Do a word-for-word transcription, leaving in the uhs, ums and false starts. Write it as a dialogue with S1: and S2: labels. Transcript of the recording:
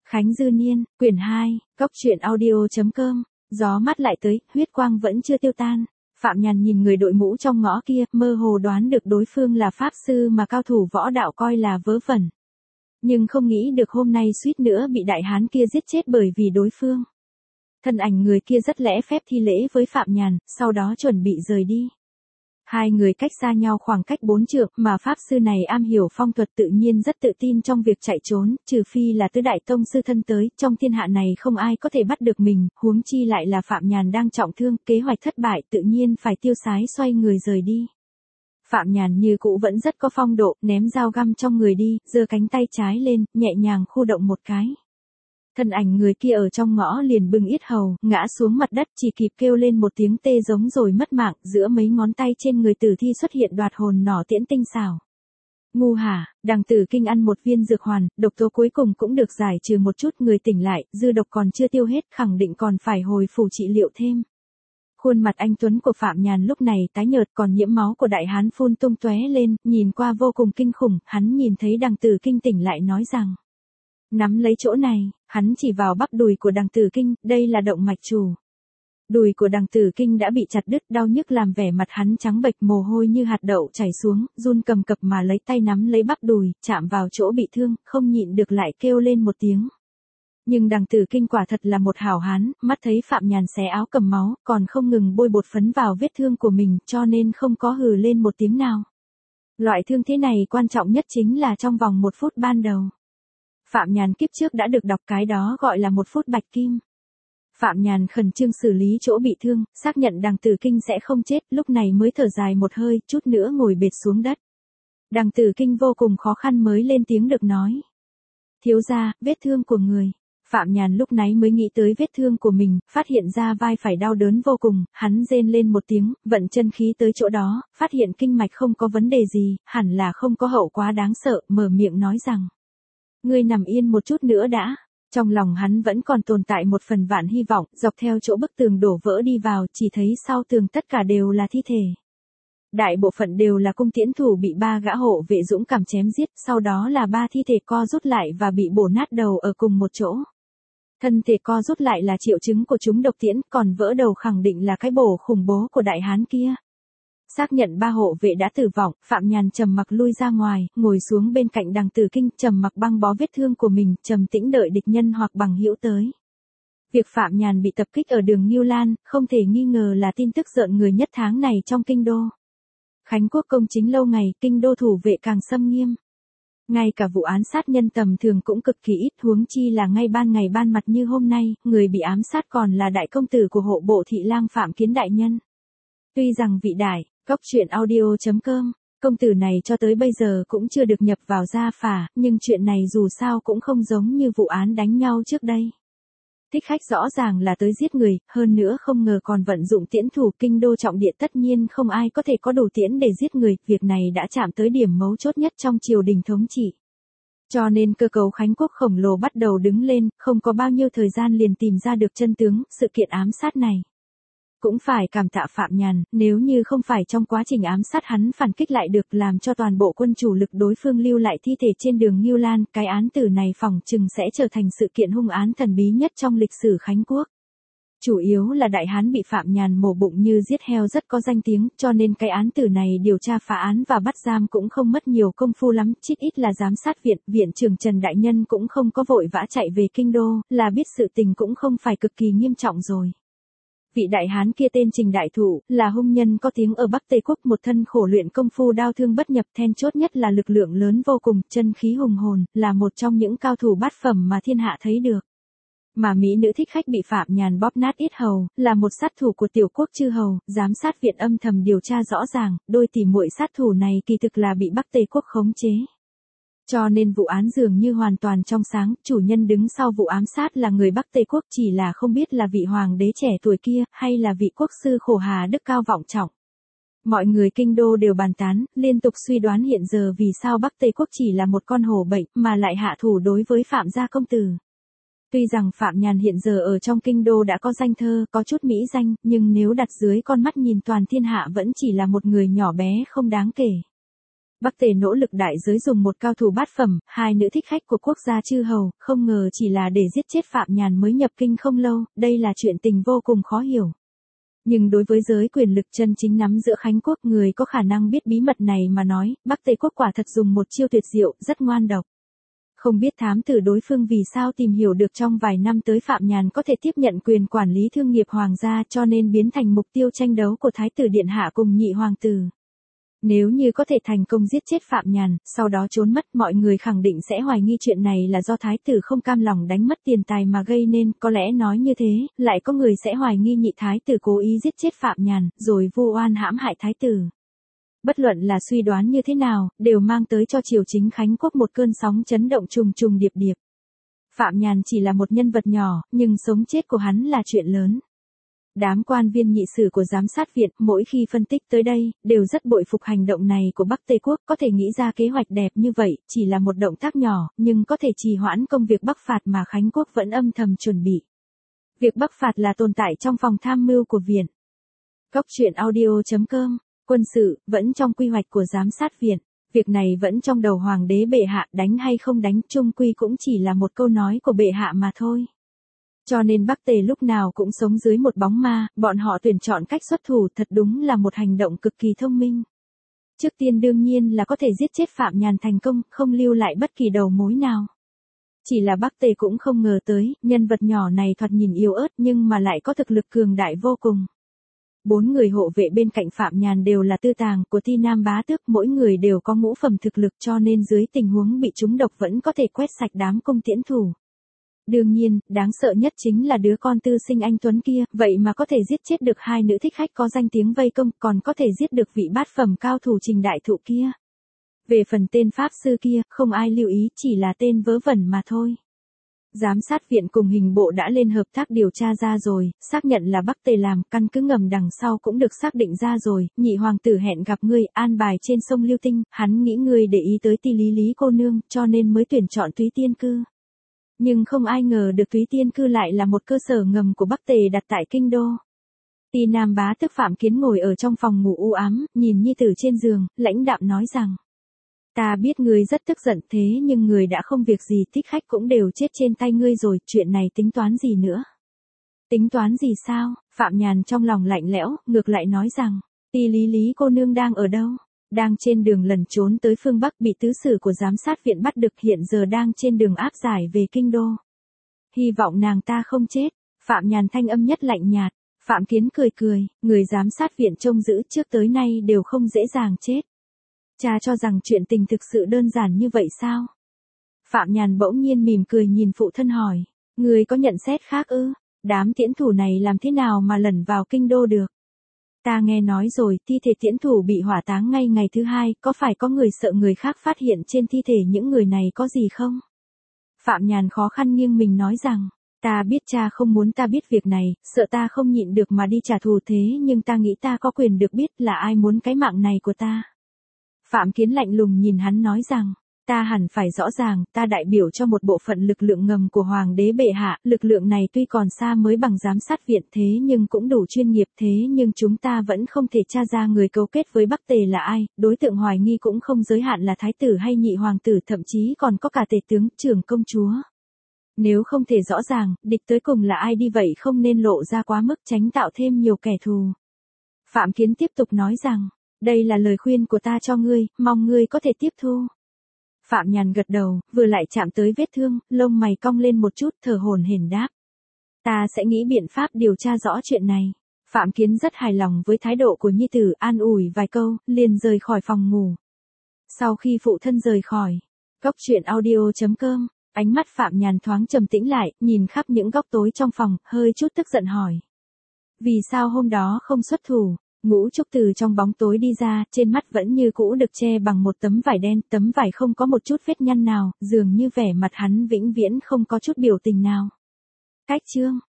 S1: Khánh Dư Niên, quyển hai, góc truyện audio.com, gió mát lại tới, huyết quang vẫn chưa tiêu tan. Phạm Nhàn nhìn người đội mũ trong ngõ kia, mơ hồ đoán được đối phương là pháp sư mà cao thủ võ đạo coi là vớ vẩn. Nhưng không nghĩ được hôm nay suýt nữa bị đại hán kia giết chết bởi vì đối phương. Thân ảnh người kia rất lễ phép thi lễ với Phạm Nhàn, sau đó chuẩn bị rời đi. Hai người cách xa nhau khoảng cách bốn trượng, mà pháp sư này am hiểu phong thuật tự nhiên rất tự tin trong việc chạy trốn, trừ phi là tứ đại tông sư thân tới, trong thiên hạ này không ai có thể bắt được mình, huống chi lại là Phạm Nhàn đang trọng thương, kế hoạch thất bại tự nhiên phải tiêu sái xoay người rời đi. Phạm Nhàn như cũ vẫn rất có phong độ, ném dao găm trong người đi, giơ cánh tay trái lên, nhẹ nhàng khu động một cái. Thân ảnh người kia ở trong ngõ liền bưng yết hầu, ngã xuống mặt đất, chỉ kịp kêu lên một tiếng tê giống rồi mất mạng, giữa mấy ngón tay trên người tử thi xuất hiện đoạt hồn nỏ tiễn tinh xảo. Ngu hả, Đằng Tử Kinh ăn một viên dược hoàn, độc tố cuối cùng cũng được giải trừ một chút, người tỉnh lại, dư độc còn chưa tiêu hết, khẳng định còn phải hồi phủ trị liệu thêm. Khuôn mặt anh tuấn của Phạm Nhàn lúc này tái nhợt, còn nhiễm máu của đại hán phun tung tóe lên, nhìn qua vô cùng kinh khủng. Hắn nhìn thấy Đằng Tử Kinh tỉnh lại nói rằng: nắm lấy chỗ này, hắn chỉ vào bắp đùi của Đằng Tử Kinh, đây là động mạch chủ. Đùi của Đằng Tử Kinh đã bị chặt đứt, đau nhức làm vẻ mặt hắn trắng bệch, mồ hôi như hạt đậu chảy xuống, run cầm cập mà lấy tay nắm lấy bắp đùi, chạm vào chỗ bị thương, không nhịn được lại kêu lên một tiếng. Nhưng Đằng Tử Kinh quả thật là một hảo hán, mắt thấy Phạm Nhàn xé áo cầm máu, còn không ngừng bôi bột phấn vào vết thương của mình, cho nên không có hừ lên một tiếng nào. Loại thương thế này quan trọng nhất chính là trong vòng một phút ban đầu. Phạm Nhàn kiếp trước đã được đọc cái đó gọi là một phút bạch kim. Phạm Nhàn khẩn trương xử lý chỗ bị thương, xác nhận Đằng Tử Kinh sẽ không chết, lúc này mới thở dài một hơi, chút nữa ngồi bệt xuống đất. Đằng Tử Kinh vô cùng khó khăn mới lên tiếng được nói: thiếu gia, vết thương của người. Phạm Nhàn lúc nãy mới nghĩ tới vết thương của mình, phát hiện ra vai phải đau đớn vô cùng, hắn rên lên một tiếng, vận chân khí tới chỗ đó, phát hiện kinh mạch không có vấn đề gì, hẳn là không có hậu quá đáng sợ, mở miệng nói rằng: ngươi nằm yên một chút nữa đã. Trong lòng hắn vẫn còn tồn tại một phần vạn hy vọng, dọc theo chỗ bức tường đổ vỡ đi vào, chỉ thấy sau tường tất cả đều là thi thể. Đại bộ phận đều là cung tiễn thủ bị ba gã hộ vệ dũng cảm chém giết, sau đó là ba thi thể co rút lại và bị bổ nát đầu ở cùng một chỗ. Thân thể co rút lại là triệu chứng của chúng độc tiễn, còn vỡ đầu khẳng định là cái bổ khủng bố của đại hán kia. Xác nhận ba hộ vệ đã tử vong, Phạm Nhàn trầm mặc lui ra ngoài, ngồi xuống bên cạnh Đằng Tử Kinh, trầm mặc băng bó vết thương của mình, trầm tĩnh đợi địch nhân hoặc bằng hữu tới. Việc Phạm Nhàn bị tập kích ở đường Ngưu Lan, không thể nghi ngờ là tin tức rợn người nhất tháng này trong kinh đô. Khánh Quốc công chính lâu ngày, kinh đô thủ vệ càng xâm nghiêm. Ngay cả vụ án sát nhân tầm thường cũng cực kỳ ít, huống chi là ngay ban ngày ban mặt như hôm nay, người bị ám sát còn là đại công tử của hộ bộ thị lang Phạm Kiến đại nhân. Tuy rằng vị đại, góc truyện audio.com, công tử này cho tới bây giờ cũng chưa được nhập vào gia phả, nhưng chuyện này dù sao cũng không giống như vụ án đánh nhau trước đây. Thích khách rõ ràng là tới giết người, hơn nữa không ngờ còn vận dụng tiễn thủ, kinh đô trọng địa tất nhiên không ai có thể có đủ tiễn để giết người, việc này đã chạm tới điểm mấu chốt nhất trong triều đình thống trị. Cho nên cơ cấu Khánh Quốc khổng lồ bắt đầu đứng lên, không có bao nhiêu thời gian liền tìm ra được chân tướng, sự kiện ám sát này. Cũng phải cảm tạ Phạm Nhàn, nếu như không phải trong quá trình ám sát hắn phản kích lại được làm cho toàn bộ quân chủ lực đối phương lưu lại thi thể trên đường Ngưu Lan, cái án tử này phỏng chừng sẽ trở thành sự kiện hung án thần bí nhất trong lịch sử Khánh Quốc. Chủ yếu là đại hán bị Phạm Nhàn mổ bụng như giết heo rất có danh tiếng, cho nên cái án tử này điều tra phá án và bắt giam cũng không mất nhiều công phu lắm, chít ít là giám sát viện, viện trưởng Trần Đại Nhân cũng không có vội vã chạy về kinh đô, là biết sự tình cũng không phải cực kỳ nghiêm trọng rồi. Vị đại hán kia tên Trình Đại Thụ, là hung nhân có tiếng ở Bắc Tây Quốc, một thân khổ luyện công phu đao thương bất nhập, then chốt nhất là lực lượng lớn vô cùng, chân khí hùng hồn, là một trong những cao thủ bát phẩm mà thiên hạ thấy được. Mà mỹ nữ thích khách bị Phạm Nhàn bóp nát yết hầu, là một sát thủ của tiểu quốc chư hầu, giám sát viện âm thầm điều tra rõ ràng, đôi tỷ muội sát thủ này kỳ thực là bị Bắc Tây Quốc khống chế. Cho nên vụ án dường như hoàn toàn trong sáng, chủ nhân đứng sau vụ ám sát là người Bắc Tây Quốc, chỉ là không biết là vị hoàng đế trẻ tuổi kia, hay là vị quốc sư khổ hà đức cao vọng trọng. Mọi người kinh đô đều bàn tán, liên tục suy đoán hiện giờ vì sao Bắc Tây Quốc chỉ là một con hổ bệnh, mà lại hạ thủ đối với Phạm gia công tử. Tuy rằng Phạm Nhàn hiện giờ ở trong kinh đô đã có danh thơ, có chút mỹ danh, nhưng nếu đặt dưới con mắt nhìn toàn thiên hạ vẫn chỉ là một người nhỏ bé không đáng kể. Bắc Tề nỗ lực đại giới dùng một cao thủ bát phẩm, hai nữ thích khách của quốc gia chư hầu, không ngờ chỉ là để giết chết Phạm Nhàn mới nhập kinh không lâu, đây là chuyện tình vô cùng khó hiểu. Nhưng đối với giới quyền lực chân chính nắm giữa Khánh quốc, người có khả năng biết bí mật này mà nói, Bắc Tề quốc quả thật dùng một chiêu tuyệt diệu, rất ngoan độc. Không biết thám tử đối phương vì sao tìm hiểu được trong vài năm tới Phạm Nhàn có thể tiếp nhận quyền quản lý thương nghiệp hoàng gia, cho nên biến thành mục tiêu tranh đấu của Thái tử Điện Hạ cùng nhị hoàng tử. Nếu như có thể thành công giết chết Phạm Nhàn, sau đó trốn mất, mọi người khẳng định sẽ hoài nghi chuyện này là do Thái tử không cam lòng đánh mất tiền tài mà gây nên, có lẽ nói như thế, lại có người sẽ hoài nghi nhị Thái tử cố ý giết chết Phạm Nhàn, rồi vu oan hãm hại Thái tử. Bất luận là suy đoán như thế nào, đều mang tới cho triều chính Khánh quốc một cơn sóng chấn động trùng trùng điệp điệp. Phạm Nhàn chỉ là một nhân vật nhỏ, nhưng sống chết của hắn là chuyện lớn. Đám quan viên nhị sử của giám sát viện, mỗi khi phân tích tới đây, đều rất bội phục hành động này của Bắc Tề quốc, có thể nghĩ ra kế hoạch đẹp như vậy, chỉ là một động tác nhỏ, nhưng có thể trì hoãn công việc bắc phạt mà Khánh quốc vẫn âm thầm chuẩn bị. Việc bắc phạt là tồn tại trong phòng tham mưu của viện. Cóc truyện audio chấm com, quân sự, vẫn trong quy hoạch của giám sát viện. Việc này vẫn trong đầu hoàng đế bệ hạ, đánh hay không đánh, chung quy cũng chỉ là một câu nói của bệ hạ mà thôi. Cho nên Bắc Tề lúc nào cũng sống dưới một bóng ma, bọn họ tuyển chọn cách xuất thủ thật đúng là một hành động cực kỳ thông minh. Trước tiên đương nhiên là có thể giết chết Phạm Nhàn thành công, không lưu lại bất kỳ đầu mối nào. Chỉ là Bắc Tề cũng không ngờ tới, nhân vật nhỏ này thoạt nhìn yếu ớt nhưng mà lại có thực lực cường đại vô cùng. Bốn người hộ vệ bên cạnh Phạm Nhàn đều là tư tàng của Ti Nam bá tước, mỗi người đều có ngũ phẩm thực lực, cho nên dưới tình huống bị trúng độc vẫn có thể quét sạch đám cung tiễn thủ. Đương nhiên, đáng sợ nhất chính là đứa con tư sinh anh Tuấn kia, vậy mà có thể giết chết được hai nữ thích khách có danh tiếng vây công, còn có thể giết được vị bát phẩm cao thủ Trình Đại Thụ kia. Về phần tên pháp sư kia, không ai lưu ý, chỉ là tên vớ vẩn mà thôi. Giám sát viện cùng hình bộ đã lên hợp tác điều tra ra rồi, xác nhận là Bắc Tề làm, căn cứ ngầm đằng sau cũng được xác định ra rồi, nhị hoàng tử hẹn gặp ngươi, an bài trên sông Lưu Tinh, hắn nghĩ ngươi để ý tới Ti Lý Lý cô nương, cho nên mới tuyển chọn Túy Tiên Cư. Nhưng không ai ngờ được Túy Tiên Cư lại là một cơ sở ngầm của Bắc Tề đặt tại kinh đô. Ti Nam bá tước Phạm Kiến ngồi ở trong phòng ngủ u ám, nhìn nhi tử trên giường, lãnh đạm nói rằng: Ta biết ngươi rất tức giận, thế nhưng ngươi đã không việc gì, thích khách cũng đều chết trên tay ngươi rồi, chuyện này tính toán gì nữa? Tính toán gì sao? Phạm Nhàn trong lòng lạnh lẽo, ngược lại nói rằng: Ti Lý Lý cô nương đang ở đâu? Đang trên đường lẩn trốn tới phương Bắc, bị tứ sử của giám sát viện bắt được, hiện giờ đang trên đường áp giải về kinh đô. Hy vọng nàng ta không chết. Phạm Nhàn thanh âm nhất lạnh nhạt. Phạm Kiến cười cười, người giám sát viện trông giữ trước tới nay đều không dễ dàng chết. Cha cho rằng chuyện tình thực sự đơn giản như vậy sao? Phạm Nhàn bỗng nhiên mỉm cười nhìn phụ thân hỏi, người có nhận xét khác ư? Đám tiễn thủ này làm thế nào mà lẩn vào kinh đô được? Ta nghe nói rồi, thi thể tiễn thủ bị hỏa táng ngay ngày thứ hai, có phải có người sợ người khác phát hiện trên thi thể những người này có gì không? Phạm Nhàn khó khăn nghiêng mình nói rằng, ta biết cha không muốn ta biết việc này, sợ ta không nhịn được mà đi trả thù, thế nhưng ta nghĩ ta có quyền được biết là ai muốn cái mạng này của ta. Phạm Kiến lạnh lùng nhìn hắn nói rằng, ta hẳn phải rõ ràng, ta đại biểu cho một bộ phận lực lượng ngầm của Hoàng đế bệ hạ, lực lượng này tuy còn xa mới bằng giám sát viện thế nhưng cũng đủ chuyên nghiệp, thế nhưng chúng ta vẫn không thể tra ra người cấu kết với Bắc Tề là ai, đối tượng hoài nghi cũng không giới hạn là thái tử hay nhị hoàng tử, thậm chí còn có cả tể tướng, trưởng công chúa. Nếu không thể rõ ràng, địch tới cùng là ai đi vậy không nên lộ ra quá mức, tránh tạo thêm nhiều kẻ thù. Phạm Kiến tiếp tục nói rằng, đây là lời khuyên của ta cho ngươi, mong ngươi có thể tiếp thu. Phạm Nhàn gật đầu, vừa lại chạm tới vết thương, lông mày cong lên một chút, thở hổn hển đáp. Ta sẽ nghĩ biện pháp điều tra rõ chuyện này. Phạm Kiến rất hài lòng với thái độ của nhi tử, an ủi vài câu, liền rời khỏi phòng ngủ. Sau khi phụ thân rời khỏi, cóc truyện audio chấm com, ánh mắt Phạm Nhàn thoáng trầm tĩnh lại, nhìn khắp những góc tối trong phòng, hơi chút tức giận hỏi. Vì sao hôm đó không xuất thủ? Ngũ Trúc từ trong bóng tối đi ra, trên mắt vẫn như cũ được che bằng một tấm vải đen, tấm vải không có một chút vết nhăn nào, dường như vẻ mặt hắn vĩnh viễn không có chút biểu tình nào. Cách chương